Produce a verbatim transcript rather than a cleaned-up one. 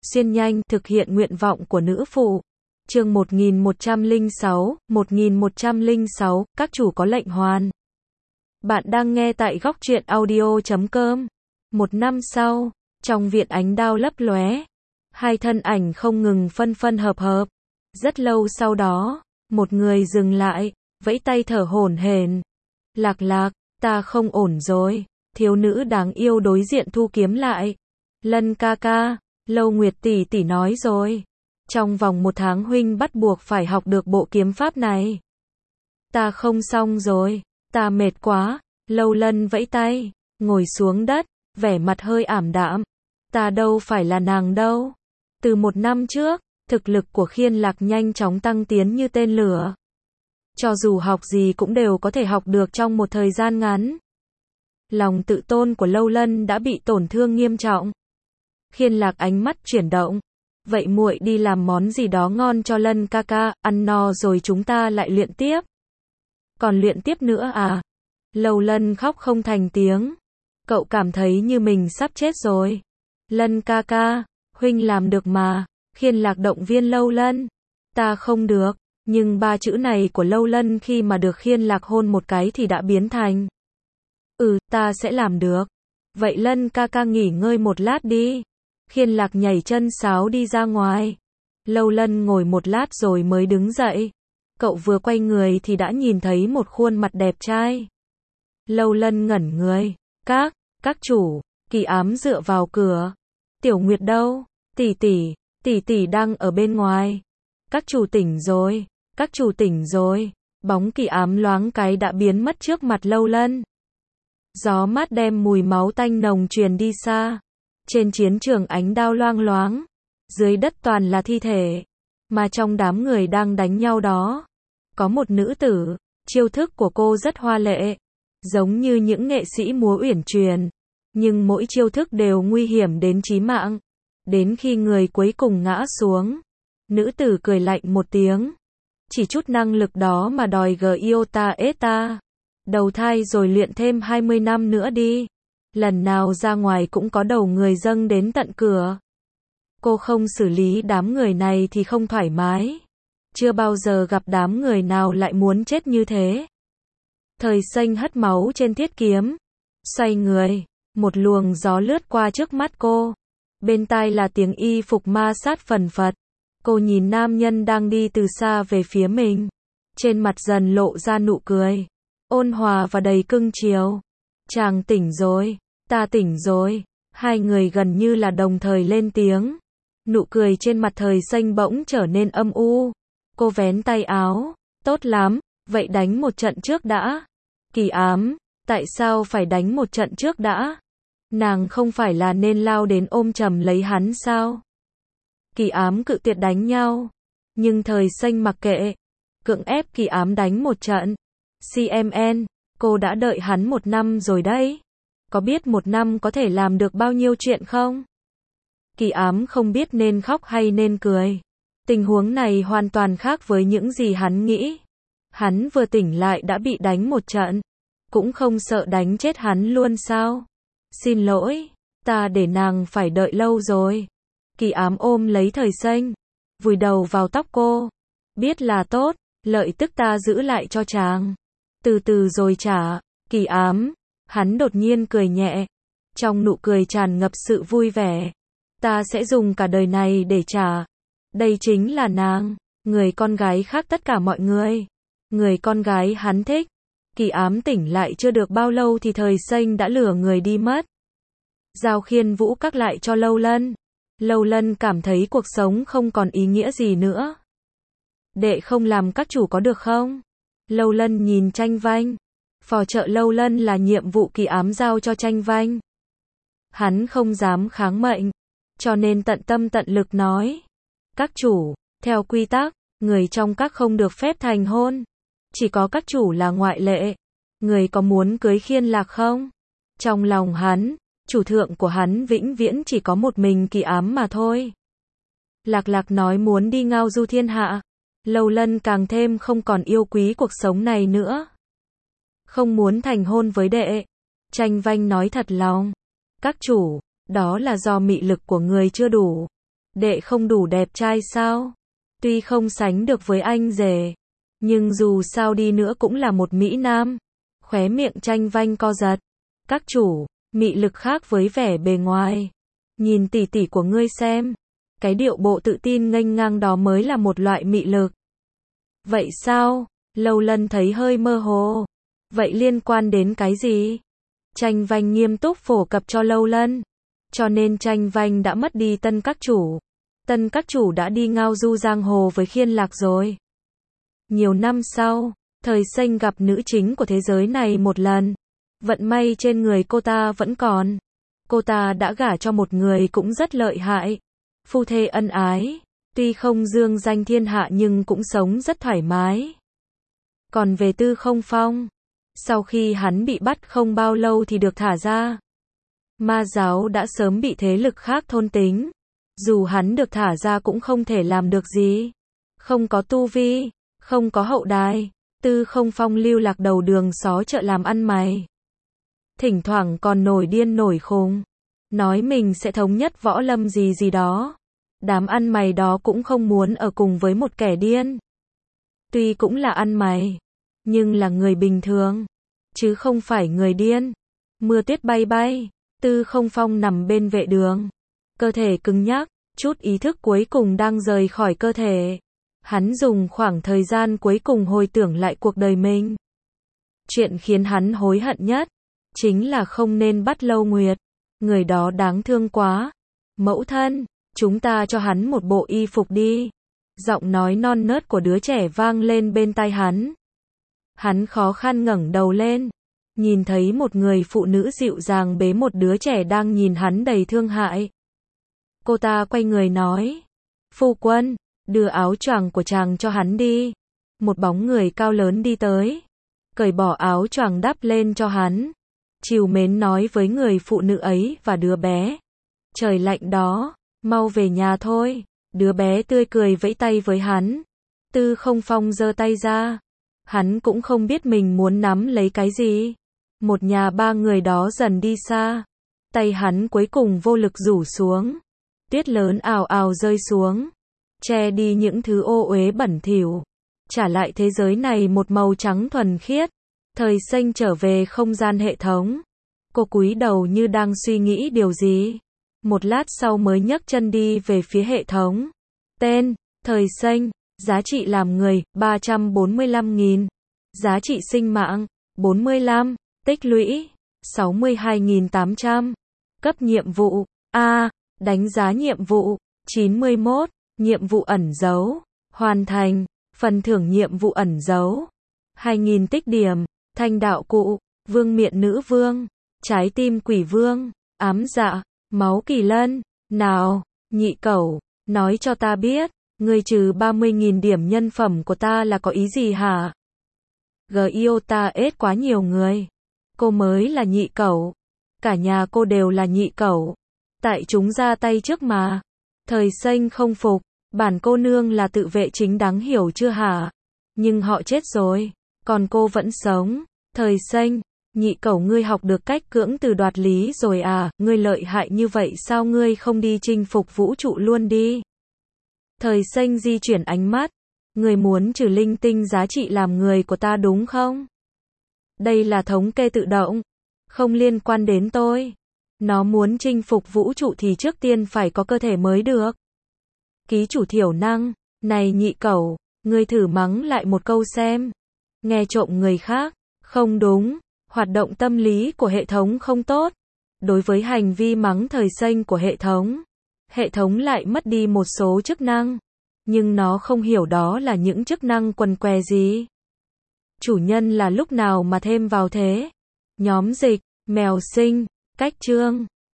xuyên nhanh, thực hiện nguyện vọng của nữ phụ. Chương một nghìn một trăm lẻ sáu, một nghìn một trăm lẻ sáu, các chủ có lệnh hoàn. Bạn đang nghe tại góc truyện audio chấm com. Một năm sau, trong viện ánh đao lấp lóe, hai thân ảnh không ngừng phân phân hợp hợp. Rất lâu sau đó, một người dừng lại, vẫy tay thở hổn hển. Lạc Lạc, ta không ổn rồi. Thiếu nữ đáng yêu đối diện thu kiếm lại. Lân ca ca, Lâu Nguyệt tỷ tỷ nói rồi. Trong vòng một tháng huynh bắt buộc phải học được bộ kiếm pháp này. Ta không xong rồi, ta mệt quá. Lâu Lân vẫy tay, ngồi xuống đất, vẻ mặt hơi ảm đạm. Ta đâu phải là nàng đâu. Từ một năm trước, thực lực của Khiên Lạc nhanh chóng tăng tiến như tên lửa. Cho dù học gì cũng đều có thể học được trong một thời gian ngắn. Lòng tự tôn của Lâu Lân đã bị tổn thương nghiêm trọng. Khiên Lạc ánh mắt chuyển động. Vậy muội đi làm món gì đó ngon cho Lân ca ca, ăn no rồi chúng ta lại luyện tiếp. Còn luyện tiếp nữa à? Lâu Lân khóc không thành tiếng. Cậu cảm thấy như mình sắp chết rồi. Lân ca ca, huynh làm được mà. Khiên Lạc động viên Lâu Lân. Ta không được, nhưng ba chữ này của Lâu Lân khi mà được Khiên Lạc hôn một cái thì đã biến thành. Ừ, ta sẽ làm được. Vậy Lân ca ca nghỉ ngơi một lát đi. Khiên Lạc nhảy chân sáo đi ra ngoài. Lâu Lân ngồi một lát rồi mới đứng dậy. Cậu vừa quay người thì đã nhìn thấy một khuôn mặt đẹp trai. Lâu Lân ngẩn người. Các, các chủ, Kỳ Ám dựa vào cửa. Tiểu Nguyệt đâu? Tỷ tỷ, tỷ tỷ đang ở bên ngoài. Các chủ tỉnh rồi, các chủ tỉnh rồi. Bóng Kỳ Ám loáng cái đã biến mất trước mặt Lâu Lân. Gió mát đem mùi máu tanh nồng truyền đi xa. Trên chiến trường ánh đao loang loáng. Dưới đất toàn là thi thể. Mà trong đám người đang đánh nhau đó, có một nữ tử. Chiêu thức của cô rất hoa lệ. Giống như những nghệ sĩ múa uyển chuyển. Nhưng mỗi chiêu thức đều nguy hiểm đến chí mạng. Đến khi người cuối cùng ngã xuống, nữ tử cười lạnh một tiếng. Chỉ chút năng lực đó mà đòi Giota Eta. Đầu thai rồi luyện thêm hai mươi năm nữa đi. Lần nào ra ngoài cũng có đầu người dâng đến tận cửa. Cô không xử lý đám người này thì không thoải mái. Chưa bao giờ gặp đám người nào lại muốn chết như thế. Thời Xanh hất máu trên thiết kiếm. Xoay người, một luồng gió lướt qua trước mắt cô. Bên tai là tiếng y phục ma sát phần phật. Cô nhìn nam nhân đang đi từ xa về phía mình. Trên mặt dần lộ ra nụ cười. Ôn hòa và đầy cưng chiều. Chàng tỉnh rồi, ta tỉnh rồi. Hai người gần như là đồng thời lên tiếng. Nụ cười trên mặt Thời Xanh bỗng trở nên âm u. Cô vén tay áo. Tốt lắm, vậy đánh một trận trước đã. Kỳ Ám, tại sao phải đánh một trận trước đã? Nàng không phải là nên lao đến ôm chầm lấy hắn sao? Kỳ Ám cự tuyệt đánh nhau. Nhưng Thời Xanh mặc kệ. Cưỡng ép Kỳ Ám đánh một trận. xê em en, cô đã đợi hắn một năm rồi đấy. Có biết một năm có thể làm được bao nhiêu chuyện không? Kỳ Ám không biết nên khóc hay nên cười. Tình huống này hoàn toàn khác với những gì hắn nghĩ. Hắn vừa tỉnh lại đã bị đánh một trận. Cũng không sợ đánh chết hắn luôn sao? Xin lỗi, ta để nàng phải đợi lâu rồi. Kỳ Ám ôm lấy Thời Xanh, vùi đầu vào tóc cô. Biết là tốt, lợi tức ta giữ lại cho chàng. Từ từ rồi trả. Kỳ Ám, hắn đột nhiên cười nhẹ. Trong nụ cười tràn ngập sự vui vẻ. Ta sẽ dùng cả đời này để trả. Đây chính là nàng, người con gái khác tất cả mọi người. Người con gái hắn thích. Kỳ Ám tỉnh lại chưa được bao lâu thì Thời Xanh đã lừa người đi mất. Giao Khiên Vũ các lại cho Lâu Lân. Lâu Lân cảm thấy cuộc sống không còn ý nghĩa gì nữa. Đệ không làm các chủ có được không? Lâu Lân nhìn Tranh Vanh. Phò trợ Lâu Lân là nhiệm vụ Kỳ Ám giao cho Tranh Vanh. Hắn không dám kháng mệnh, cho nên tận tâm tận lực nói. Các chủ, theo quy tắc, người trong các không được phép thành hôn. Chỉ có các chủ là ngoại lệ. Người có muốn cưới Khiên Lạc không? Trong lòng hắn, chủ thượng của hắn vĩnh viễn chỉ có một mình Kỳ Ám mà thôi. Lạc Lạc nói muốn đi ngao du thiên hạ. Lâu Lân càng thêm không còn yêu quý cuộc sống này nữa. Không muốn thành hôn với đệ. Tranh Vanh nói thật lòng. Các chủ, đó là do mị lực của người chưa đủ. đệ không đủ đẹp trai sao? Tuy không sánh được với anh rể, nhưng dù sao đi nữa cũng là một Mỹ Nam. Khóe miệng Tranh Vanh co giật. Các chủ, mị lực khác với vẻ bề ngoài. Nhìn tỉ tỉ của ngươi xem. Cái điệu bộ tự tin nghênh ngang đó mới là một loại mị lực. Vậy sao? Lâu Lân thấy hơi mơ hồ. Vậy liên quan đến cái gì? Tranh Vanh nghiêm túc phổ cập cho Lâu Lân. Cho nên Tranh Vanh đã mất đi tân các chủ. Tân các chủ đã đi ngao du giang hồ với Khiên Lạc rồi. Nhiều năm sau, Thời Xanh gặp nữ chính của thế giới này một lần. Vận may trên người cô ta vẫn còn. Cô ta đã gả cho một người cũng rất lợi hại. Phu thê ân ái. Tuy không dương danh thiên hạ nhưng cũng sống rất thoải mái. Còn về Tư Không Phong, sau khi hắn bị bắt không bao lâu thì được thả ra. Ma giáo đã sớm bị thế lực khác thôn tính. Dù hắn được thả ra cũng không thể làm được gì. Không có tu vi, không có hậu đài. Tư Không Phong lưu lạc đầu đường xó chợ làm ăn mày. Thỉnh thoảng còn nổi điên nổi khùng. Nói mình sẽ thống nhất võ lâm gì gì đó. Đám ăn mày đó cũng không muốn ở cùng với một kẻ điên. Tuy cũng là ăn mày, nhưng là người bình thường, chứ không phải người điên. Mưa tuyết bay bay, Tư Không Phong nằm bên vệ đường. Cơ thể cứng nhắc, chút ý thức cuối cùng đang rời khỏi cơ thể. Hắn dùng khoảng thời gian cuối cùng hồi tưởng lại cuộc đời mình. Chuyện khiến hắn hối hận nhất, chính là không nên bắt Lâu Nguyệt. Người đó đáng thương quá. Mẫu thân, chúng ta cho hắn một bộ y phục đi. Giọng nói non nớt của đứa trẻ vang lên bên tai hắn. Hắn khó khăn ngẩng đầu lên, nhìn thấy một người phụ nữ dịu dàng bế một đứa trẻ đang nhìn hắn đầy thương hại. Cô ta quay người nói, phu quân, đưa áo choàng của chàng cho hắn đi. Một bóng người cao lớn đi tới, cởi bỏ áo choàng đắp lên cho hắn. Trìu mến nói với người phụ nữ ấy và đứa bé, trời lạnh đó, mau về nhà thôi. Đứa bé tươi cười vẫy tay với hắn. Tư Không Phong giơ tay ra. Hắn cũng không biết mình muốn nắm lấy cái gì. Một nhà ba người đó dần đi xa. Tay hắn cuối cùng vô lực rủ xuống. Tuyết lớn ào ào rơi xuống, che đi những thứ ô uế bẩn thỉu, trả lại thế giới này một màu trắng thuần khiết. Thời Xanh trở về không gian hệ thống. Cô cúi đầu như đang suy nghĩ điều gì. Một lát sau mới nhấc chân đi về phía hệ thống. Tên, Thời Xanh, giá trị làm người, ba trăm bốn mươi lăm nghìn. Giá trị sinh mạng, bốn mươi lăm, tích lũy, sáu mươi hai nghìn tám trăm. Cấp nhiệm vụ, A, đánh giá nhiệm vụ, chín mươi mốt, nhiệm vụ ẩn giấu, hoàn thành, phần thưởng nhiệm vụ ẩn giấu, hai nghìn tích điểm, thanh đạo cụ, vương miện nữ vương, trái tim quỷ vương, ám dạ, máu kỳ lân, nào, nhị cẩu, nói cho ta biết, ngươi trừ ba mươi nghìn điểm nhân phẩm của ta là có ý gì hả? Giota ết quá nhiều người. Cô mới là nhị cẩu. Cả nhà cô đều là nhị cẩu. Tại chúng ra tay trước mà. Thời Xanh không phục. Bản cô nương là tự vệ chính đáng hiểu chưa hả? Nhưng họ chết rồi. Còn cô vẫn sống. Thời Xanh, nhị cẩu ngươi học được cách cưỡng từ đoạt lý rồi à? Ngươi lợi hại như vậy sao ngươi không đi chinh phục vũ trụ luôn đi? Thời Xanh di chuyển ánh mắt. Người muốn trừ linh tinh giá trị làm người của ta đúng không? Đây là thống kê tự động. Không liên quan đến tôi. Nó muốn chinh phục vũ trụ thì trước tiên phải có cơ thể mới được. Ký chủ thiểu năng. Này nhị cẩu, ngươi thử mắng lại một câu xem. Nghe trộm người khác. Không đúng. Hoạt động tâm lý của hệ thống không tốt. Đối với hành vi mắng Thời Xanh của hệ thống, hệ thống lại mất đi một số chức năng. Nhưng nó không hiểu đó là những chức năng quần què gì. Chủ nhân là lúc nào mà thêm vào thế? Nhóm dịch, mèo sinh, cách chương.